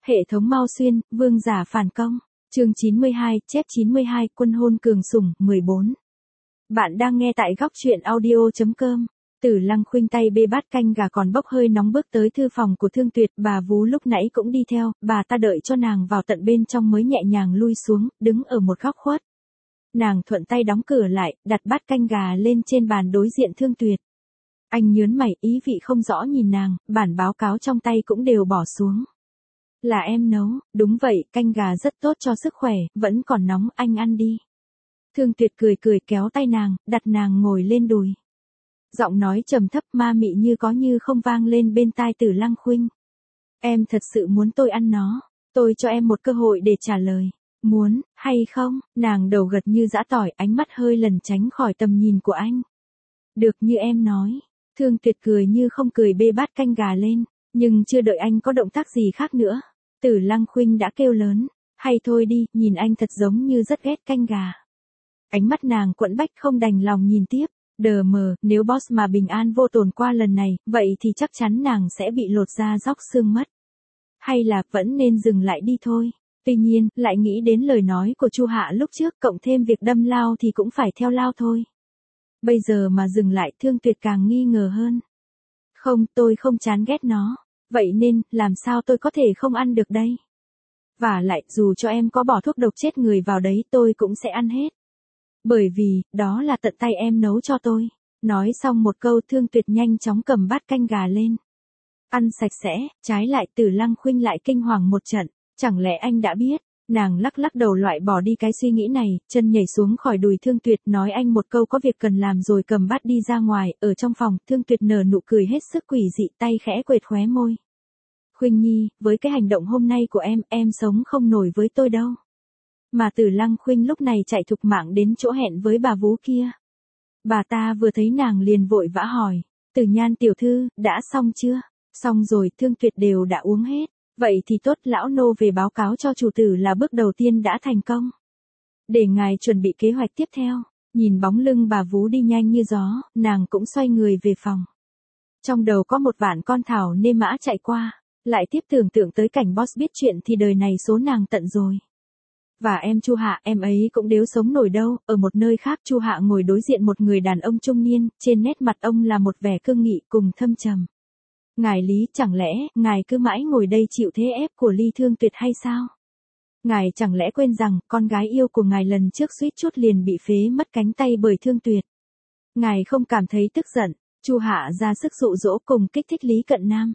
Hệ thống Mao Xuyên, vương giả phản công. Chương 92, chép 92, quân hôn cường sủng, 14. Bạn đang nghe tại góc truyện audio.com. Tử Lăng Khuynh tay bê bát canh gà còn bốc hơi nóng bước tới thư phòng của Thương Tuyệt, bà Vú lúc nãy cũng đi theo, bà ta đợi cho nàng vào tận bên trong mới nhẹ nhàng lui xuống, đứng ở một góc khuất. Nàng thuận tay đóng cửa lại, đặt bát canh gà lên trên bàn đối diện Thương Tuyệt. Anh nhớn mày, ý vị không rõ nhìn nàng, bản báo cáo trong tay cũng đều bỏ xuống. Là em nấu, đúng vậy, canh gà rất tốt cho sức khỏe, vẫn còn nóng, anh ăn đi. Thương Tuyệt cười cười kéo tay nàng, đặt nàng ngồi lên đùi. Giọng nói trầm thấp ma mị như có như không vang lên bên tai Tử Lăng Khuynh. Em thật sự muốn tôi ăn nó, tôi cho em một cơ hội để trả lời. Muốn, hay không? Nàng đầu gật như giã tỏi, ánh mắt hơi lẩn tránh khỏi tầm nhìn của anh. Được như em nói. Thương Tuyệt cười như không cười bê bát canh gà lên, nhưng chưa đợi anh có động tác gì khác nữa. Tử Lăng Khuynh đã kêu lớn, hay thôi đi, nhìn anh thật giống như rất ghét canh gà. Ánh mắt nàng quẫn bách không đành lòng nhìn tiếp, đờ mờ, nếu boss mà bình an vô tồn qua lần này, vậy thì chắc chắn nàng sẽ bị lột da róc xương mất. Hay là vẫn nên dừng lại đi thôi. Tuy nhiên, lại nghĩ đến lời nói của Chu Hạ lúc trước, cộng thêm việc đâm lao thì cũng phải theo lao thôi. Bây giờ mà dừng lại, Thương Tuyệt càng nghi ngờ hơn. Không, tôi không chán ghét nó. Vậy nên, làm sao tôi có thể không ăn được đây? Và lại, dù cho em có bỏ thuốc độc chết người vào đấy tôi cũng sẽ ăn hết. Bởi vì, đó là tận tay em nấu cho tôi. Nói xong một câu Thương Tuyệt nhanh chóng cầm bát canh gà lên. Ăn sạch sẽ, trái lại Tử Lăng Khuynh lại kinh hoàng một trận. Chẳng lẽ anh đã biết? Nàng lắc lắc đầu loại bỏ đi cái suy nghĩ này, chân nhảy xuống khỏi đùi Thương Tuyệt nói anh một câu có việc cần làm rồi cầm bát đi ra ngoài, ở trong phòng, Thương Tuyệt nở nụ cười hết sức quỷ dị tay khẽ quệt khóe môi. Khuynh Nhi, với cái hành động hôm nay của em sống không nổi với tôi đâu. Mà Tử Lăng Khuynh lúc này chạy thục mạng đến chỗ hẹn với bà Vú kia. Bà ta vừa thấy nàng liền vội vã hỏi, Tử Nhan tiểu thư, đã xong chưa? Xong rồi, Thương Tuyệt đều đã uống hết. Vậy thì tốt, lão nô về báo cáo cho chủ tử là bước đầu tiên đã thành công. Để ngài chuẩn bị kế hoạch tiếp theo. Nhìn bóng lưng bà Vú đi nhanh như gió, nàng cũng xoay người về phòng. Trong đầu có một vạn con thảo nê mã chạy qua, lại tiếp tưởng tượng tới cảnh boss biết chuyện thì đời này số nàng tận rồi. Và em Chu Hạ, em ấy cũng đếu sống nổi đâu. Ở một nơi khác Chu Hạ ngồi đối diện một người đàn ông trung niên, trên nét mặt ông là một vẻ cương nghị cùng thâm trầm. Ngài Lý, chẳng lẽ, ngài cứ mãi ngồi đây chịu thế ép của Ly Thương Tuyệt hay sao? Ngài chẳng lẽ quên rằng, con gái yêu của ngài lần trước suýt chút liền bị phế mất cánh tay bởi Thương Tuyệt. Ngài không cảm thấy tức giận, Chu Hạ ra sức dụ dỗ cùng kích thích Lý Cận Nam.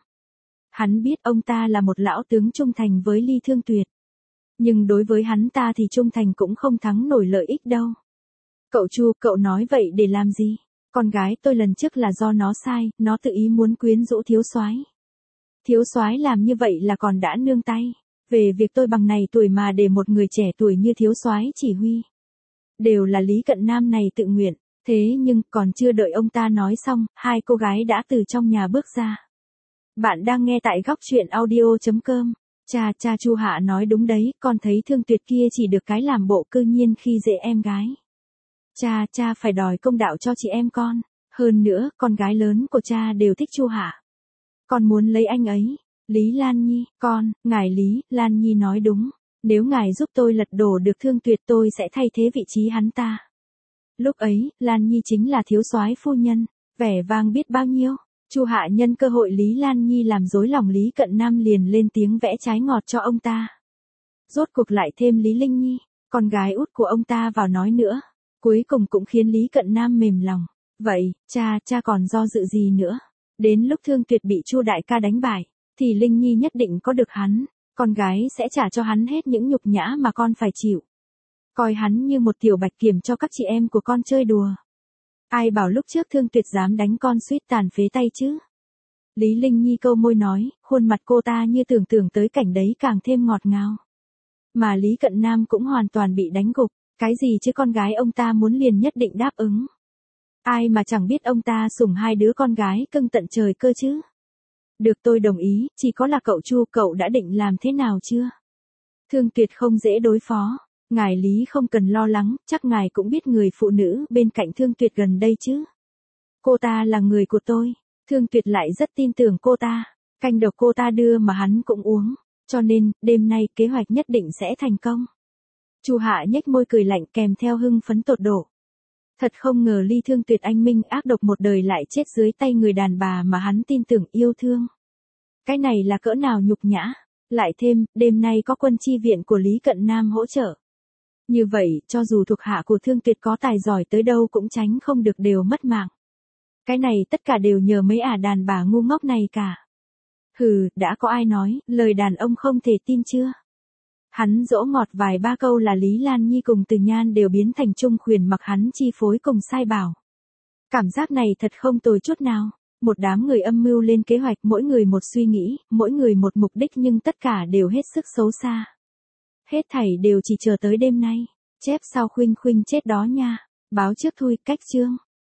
Hắn biết ông ta là một lão tướng trung thành với Ly Thương Tuyệt. Nhưng đối với hắn ta thì trung thành cũng không thắng nổi lợi ích đâu. Cậu Chu, cậu nói vậy để làm gì? Con gái tôi lần trước là do nó sai, nó tự ý muốn quyến rũ thiếu soái. Thiếu soái làm như vậy là còn đã nương tay. Về việc tôi bằng này tuổi mà để một người trẻ tuổi như thiếu soái chỉ huy. Đều là Lý Cận Nam này tự nguyện. Thế nhưng còn chưa đợi ông ta nói xong, hai cô gái đã từ trong nhà bước ra. Bạn đang nghe tại góc truyện audio.com. Cha Chu Hạ nói đúng đấy, con thấy Thương Tuyệt kia chỉ được cái làm bộ cư nhiên khi dễ em gái. Cha phải đòi công đạo cho chị em con. Hơn nữa, con gái lớn của cha đều thích Chu Hạ. Con muốn lấy anh ấy. Lý Lan Nhi, ngài Lý, Lan Nhi nói đúng. Nếu ngài giúp tôi lật đổ được Thương Tuyệt tôi sẽ thay thế vị trí hắn ta. Lúc ấy, Lan Nhi chính là thiếu soái phu nhân, vẻ vang biết bao nhiêu. Chu Hạ nhân cơ hội Lý Lan Nhi làm rối lòng Lý Cận Nam liền lên tiếng vẽ trái ngọt cho ông ta. Rốt cuộc lại thêm Lý Linh Nhi, con gái út của ông ta vào nói nữa. Cuối cùng cũng khiến Lý Cận Nam mềm lòng. Vậy, cha còn do dự gì nữa? Đến lúc Thương Tuyệt bị Chu đại ca đánh bại, thì Linh Nhi nhất định có được hắn. Con gái sẽ trả cho hắn hết những nhục nhã mà con phải chịu. Coi hắn như một tiểu bạch kiểm cho các chị em của con chơi đùa. Ai bảo lúc trước Thương Tuyệt dám đánh con suýt tàn phế tay chứ? Lý Linh Nhi câu môi nói, khuôn mặt cô ta như tưởng tượng tới cảnh đấy càng thêm ngọt ngào. Mà Lý Cận Nam cũng hoàn toàn bị đánh gục. Cái gì chứ con gái ông ta muốn liền nhất định đáp ứng. Ai mà chẳng biết ông ta sủng hai đứa con gái cưng tận trời cơ chứ. Được tôi đồng ý, chỉ có là cậu Chu, cậu đã định làm thế nào chưa? Thương Tuyệt không dễ đối phó. Ngài Lý không cần lo lắng, chắc ngài cũng biết người phụ nữ bên cạnh Thương Tuyệt gần đây chứ. Cô ta là người của tôi. Thương Tuyệt lại rất tin tưởng cô ta. Canh độc cô ta đưa mà hắn cũng uống. Cho nên, đêm nay kế hoạch nhất định sẽ thành công. Chu Hạ nhếch môi cười lạnh kèm theo hưng phấn tột độ. Thật không ngờ Ly Thương Tuyệt anh minh ác độc một đời lại chết dưới tay người đàn bà mà hắn tin tưởng yêu thương. Cái này là cỡ nào nhục nhã. Lại thêm, đêm nay có quân chi viện của Lý Cận Nam hỗ trợ. Như vậy, cho dù thuộc hạ của Thương Tuyệt có tài giỏi tới đâu cũng tránh không được đều mất mạng. Cái này tất cả đều nhờ mấy đàn bà ngu ngốc này cả. Hừ, đã có ai nói, lời đàn ông không thể tin chưa? Hắn dỗ ngọt vài ba câu là Lý Lan Nhi cùng Từ Nhan đều biến thành trung khuyển mặc hắn chi phối cùng sai bảo. Cảm giác này thật không tồi chút nào. Một đám người âm mưu lên kế hoạch, mỗi người một suy nghĩ, mỗi người một mục đích nhưng tất cả đều hết sức xấu xa. Hết thảy đều chỉ chờ tới đêm nay. Chép sao Khuynh Khuynh chết đó nha. Báo trước thôi, cách chương.